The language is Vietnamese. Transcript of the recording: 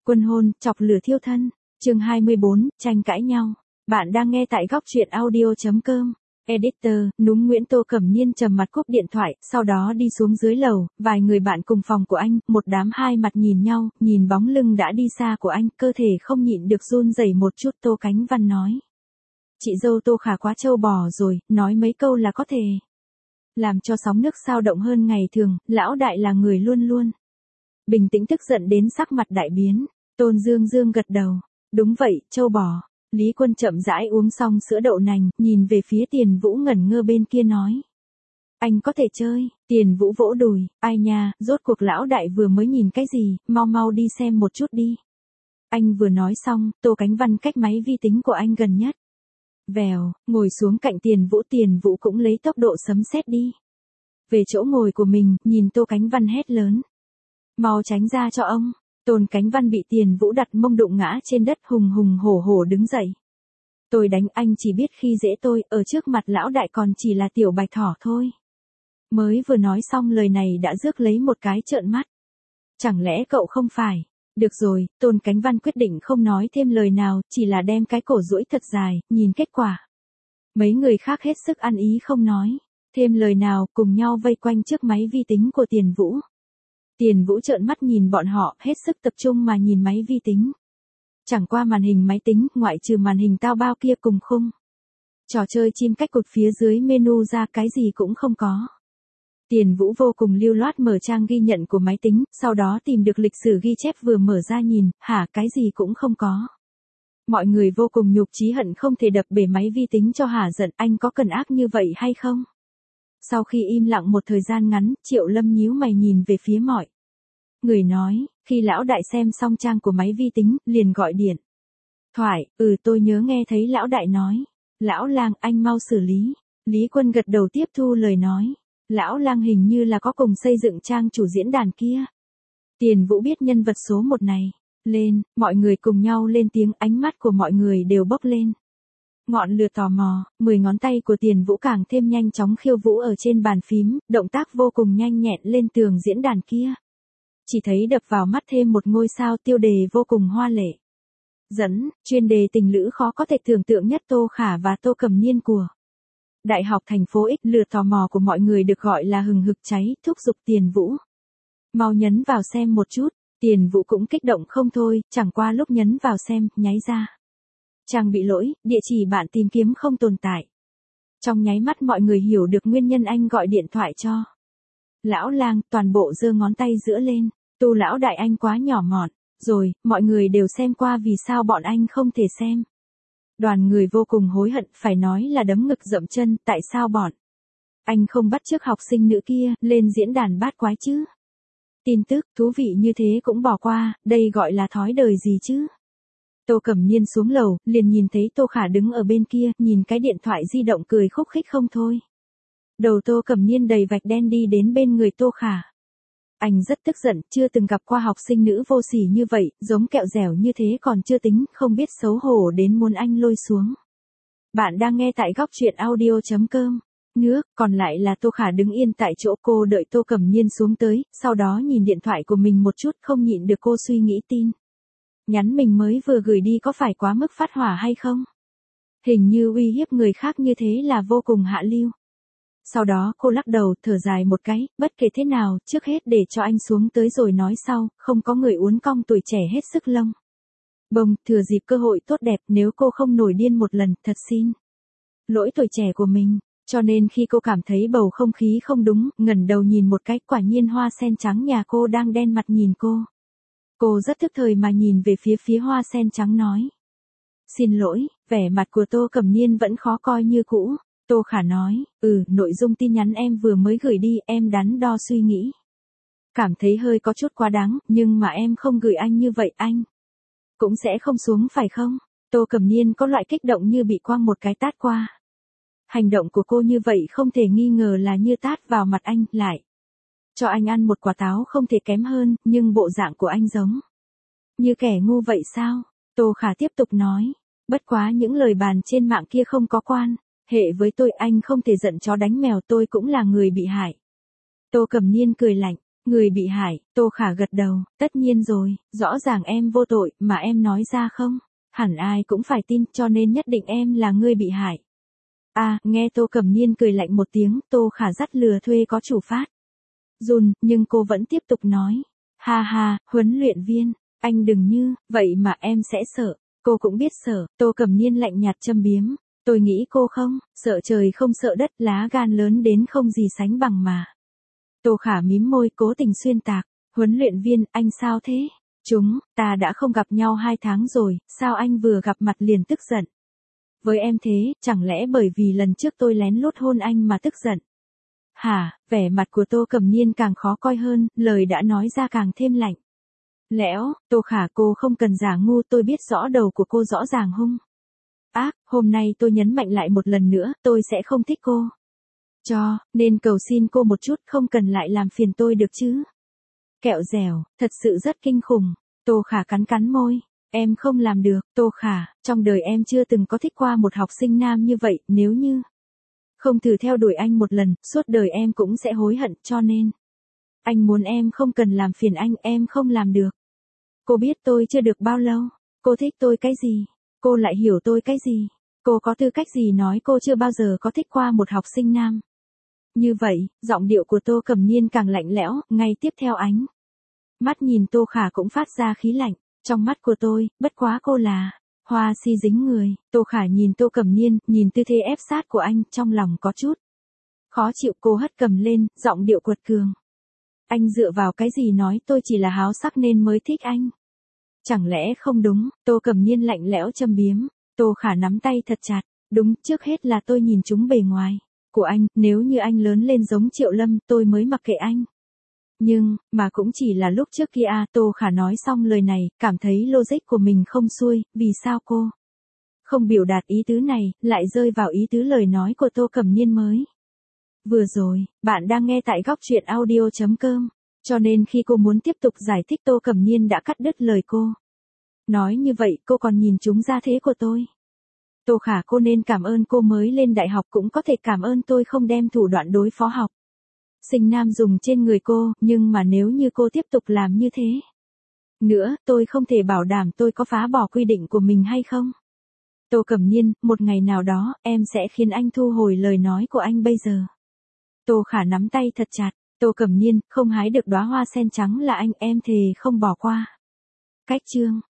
Quân hôn, chọc lửa thiêu thân. Chương 24, tranh cãi nhau. Bạn đang nghe tại góc truyện audio.com. Editor, Núm Nguyễn. Tô Cẩm Niên trầm mặt cúp điện thoại, sau đó đi xuống dưới lầu, vài người bạn cùng phòng của anh, một đám hai mặt nhìn nhau, nhìn bóng lưng đã đi xa của anh, cơ thể không nhịn được run rẩy một chút. Tô Cánh Văn nói. Chị dâu Tô Khả quá trâu bò rồi, nói mấy câu là có thể làm cho sóng nước sao động hơn ngày thường. Lão đại là người luôn luôn bình tĩnh, tức giận đến sắc mặt đại biến. Tôn Dương Dương gật đầu. Đúng vậy, trâu bò. Lý Quân chậm rãi uống xong sữa đậu nành, nhìn về phía Tiền Vũ ngẩn ngơ bên kia nói. Anh có thể chơi. Tiền Vũ vỗ đùi. Ai nha, rốt cuộc lão đại vừa mới nhìn cái gì, mau mau đi xem một chút đi. Anh vừa nói xong, Tô Cánh Văn cách máy vi tính của anh gần nhất. Vèo, ngồi xuống cạnh Tiền Vũ cũng lấy tốc độ sấm sét đi về chỗ ngồi của mình, nhìn Tô Cánh Văn hét lớn. Mau tránh ra cho ông. Tôn Cánh Văn bị Tiền Vũ đặt mông đụng ngã trên đất, hùng hùng hổ hổ đứng dậy. Tôi đánh anh chỉ biết khi dễ tôi, ở trước mặt lão đại còn chỉ là tiểu bạch thỏ thôi. Mới vừa nói xong lời này đã rước lấy một cái trợn mắt. Chẳng lẽ cậu không phải? Được rồi, Tôn Cánh Văn quyết định không nói thêm lời nào, chỉ là đem cái cổ duỗi thật dài, nhìn kết quả. Mấy người khác hết sức ăn ý không nói thêm lời nào, cùng nhau vây quanh trước máy vi tính của Tiền Vũ. Tiền Vũ trợn mắt nhìn bọn họ, hết sức tập trung mà nhìn máy vi tính. Chẳng qua màn hình máy tính, ngoại trừ màn hình tao bao kia cùng khung trò chơi chim cách cụt phía dưới menu ra, cái gì cũng không có. Tiền Vũ vô cùng lưu loát mở trang ghi nhận của máy tính, sau đó tìm được lịch sử ghi chép vừa mở ra nhìn, cái gì cũng không có. Mọi người vô cùng nhục chí, hận không thể đập bể máy vi tính cho hả giận. Anh có cần ác như vậy hay không? Sau khi im lặng một thời gian ngắn, Triệu Lâm nhíu mày nhìn về phía mọi người nói, khi lão đại xem xong trang của máy vi tính, liền gọi điện thoại. Tôi nhớ nghe thấy lão đại nói. Lão Lang, anh mau xử lý. Lý Quân gật đầu tiếp thu lời nói. Lão Lang hình như là có cùng xây dựng trang chủ diễn đàn kia. Tiền Vũ biết nhân vật số 1 này. Lên, mọi người cùng nhau lên tiếng, ánh mắt của mọi người đều bốc lên ngọn lửa tò mò. 10 ngón tay của Tiền Vũ càng thêm nhanh chóng khiêu vũ ở trên bàn phím, động tác vô cùng nhanh nhẹn lên tường diễn đàn kia. Chỉ thấy đập vào mắt thêm một ngôi sao tiêu đề vô cùng hoa lệ. Dẫn, chuyên đề tình lữ khó có thể tưởng tượng nhất, Tô Khả và Tô Cẩm Niên của Đại học thành phố X. Lửa tò mò của mọi người được gọi là hừng hực cháy, thúc giục Tiền Vũ mau nhấn vào xem một chút. Tiền Vũ cũng kích động không thôi, chẳng qua lúc nhấn vào xem, nháy ra trang bị lỗi, địa chỉ bạn tìm kiếm không tồn tại. Trong nháy mắt mọi người hiểu được nguyên nhân anh gọi điện thoại cho Lão Lang, toàn bộ giơ ngón tay giữa lên. Tu lão đại anh quá nhỏ mọn rồi, mọi người đều xem qua, vì sao bọn anh không thể xem? Đoàn người vô cùng hối hận, phải nói là đấm ngực dậm chân, tại sao bọn anh không bắt chước học sinh nữ kia lên diễn đàn bát quái chứ? Tin tức thú vị như thế cũng bỏ qua, đây gọi là thói đời gì chứ? Tô Cẩm Niên xuống lầu, liền nhìn thấy Tô Khả đứng ở bên kia, nhìn cái điện thoại di động cười khúc khích không thôi. Đầu Tô Cẩm Niên đầy vạch đen đi đến bên người Tô Khả. Anh rất tức giận, chưa từng gặp qua học sinh nữ vô sỉ như vậy, giống kẹo dẻo như thế còn chưa tính, không biết xấu hổ đến muốn anh lôi xuống. Bạn đang nghe tại góc truyện audio.com. Nước, còn lại là Tô Khả đứng yên tại chỗ, cô đợi Tô Cẩm Niên xuống tới, sau đó nhìn điện thoại của mình một chút, không nhịn được cô suy nghĩ tin nhắn mình mới vừa gửi đi có phải quá mức phát hỏa hay không? Hình như uy hiếp người khác như thế là vô cùng hạ lưu. Sau đó cô lắc đầu, thở dài một cái, bất kể thế nào, trước hết để cho anh xuống tới rồi nói sau, không có người uốn cong tuổi trẻ hết sức lông bông, thừa dịp cơ hội tốt đẹp, nếu cô không nổi điên một lần, thật xin lỗi tuổi trẻ của mình. Cho nên khi cô cảm thấy bầu không khí không đúng, ngẩng đầu nhìn một cái, quả nhiên hoa sen trắng nhà cô đang đen mặt nhìn cô. Cô rất thức thời mà nhìn về phía hoa sen trắng nói. Xin lỗi, vẻ mặt của Tô Cẩm Niên vẫn khó coi như cũ. Tô Khả nói, nội dung tin nhắn em vừa mới gửi đi, em đắn đo suy nghĩ. Cảm thấy hơi có chút quá đáng, nhưng mà em không gửi anh như vậy, anh cũng sẽ không xuống phải không? Tô Cẩm Niên có loại kích động như bị quăng một cái tát qua. Hành động của cô như vậy không thể nghi ngờ là như tát vào mặt anh, lại cho anh ăn một quả táo không thể kém hơn, nhưng bộ dạng của anh giống như kẻ ngu vậy sao? Tô Khả tiếp tục nói, bất quá những lời bàn trên mạng kia không có quan hệ với tôi, anh không thể giận chó đánh mèo, tôi cũng là người bị hại. Tô Cẩm Niên cười lạnh, Người bị hại, Tô Khả gật đầu, tất nhiên rồi, rõ ràng em vô tội, mà em nói ra không? Hẳn ai cũng phải tin, cho nên nhất định em là người bị hại. À, nghe Tô Cẩm Niên cười lạnh một tiếng, Tô Khả dắt lừa thuê có chủ phát. Run, nhưng cô vẫn tiếp tục nói. Ha ha, huấn luyện viên, anh đừng như, vậy mà em sẽ sợ. Cô cũng biết sợ, Tô Cẩm Niên lạnh nhạt châm biếm. Tôi nghĩ cô không, sợ trời không sợ đất, lá gan lớn đến không gì sánh bằng mà. Tô Khả mím môi cố tình xuyên tạc. Huấn luyện viên, anh sao thế? Ta đã không gặp nhau 2 tháng rồi, sao anh vừa gặp mặt liền tức giận? Với em thế, chẳng lẽ bởi vì lần trước tôi lén lút hôn anh mà tức giận? Hả, vẻ mặt của Tô Cẩm Niên càng khó coi hơn, lời đã nói ra càng thêm lạnh. Lẽo, Tô Khả cô không cần giả ngu, tôi biết rõ đầu của cô rõ ràng hung ác, hôm nay tôi nhấn mạnh lại một lần nữa, tôi sẽ không thích cô. Nên cầu xin cô một chút, không cần lại làm phiền tôi được chứ. Kẹo dẻo, thật sự rất kinh khủng. Tô Khả cắn cắn môi. Em không làm được, Tô Khả, trong đời em chưa từng có thích qua một học sinh nam như vậy, nếu như không thử theo đuổi anh một lần, suốt đời em cũng sẽ hối hận, cho nên anh muốn em không cần làm phiền anh, em không làm được. Cô biết tôi chưa được bao lâu, cô thích tôi cái gì? Cô lại hiểu tôi cái gì? Cô có tư cách gì nói cô chưa bao giờ có thích qua một học sinh nam? Như vậy, giọng điệu của Tô Cẩm Niên càng lạnh lẽo, ngay tiếp theo ánh mắt nhìn Tô Khả cũng phát ra khí lạnh. Trong mắt của tôi, bất quá cô là hoa si dính người. Tô Khả nhìn Tô Cẩm Niên, nhìn tư thế ép sát của anh, trong lòng có chút khó chịu. Cô hất cầm lên, giọng điệu quật cường. Anh dựa vào cái gì nói tôi chỉ là háo sắc nên mới thích anh? Chẳng lẽ không đúng? Tô Cẩm Niên lạnh lẽo châm biếm. Tô Khả nắm tay thật chặt. Đúng, trước hết là tôi nhìn chúng bề ngoài của anh, nếu như anh lớn lên giống Triệu Lâm, tôi mới mặc kệ anh. Nhưng, mà cũng chỉ là lúc trước kia. Tô Khả nói xong lời này, cảm thấy logic của mình không xuôi, vì sao cô không biểu đạt ý tứ này, lại rơi vào ý tứ lời nói của Tô Cẩm Niên mới. Vừa rồi, bạn đang nghe tại góc truyện audio.com, cho nên khi cô muốn tiếp tục giải thích Tô Cẩm Niên đã cắt đứt lời cô. Nói như vậy cô còn nhìn trúng ra thế của tôi. Tô Khả cô nên cảm ơn cô mới lên đại học, cũng có thể cảm ơn tôi không đem thủ đoạn đối phó học sinh nam dùng trên người cô, nhưng mà nếu như cô tiếp tục làm như thế nữa, tôi không thể bảo đảm tôi có phá bỏ quy định của mình hay không. Tô Cẩm Niên, một ngày nào đó, em sẽ khiến anh thu hồi lời nói của anh bây giờ. Tô Khả nắm tay thật chặt. Tô Cẩm Niên, không hái được đóa hoa sen trắng là anh, em thề không bỏ qua. Cách chương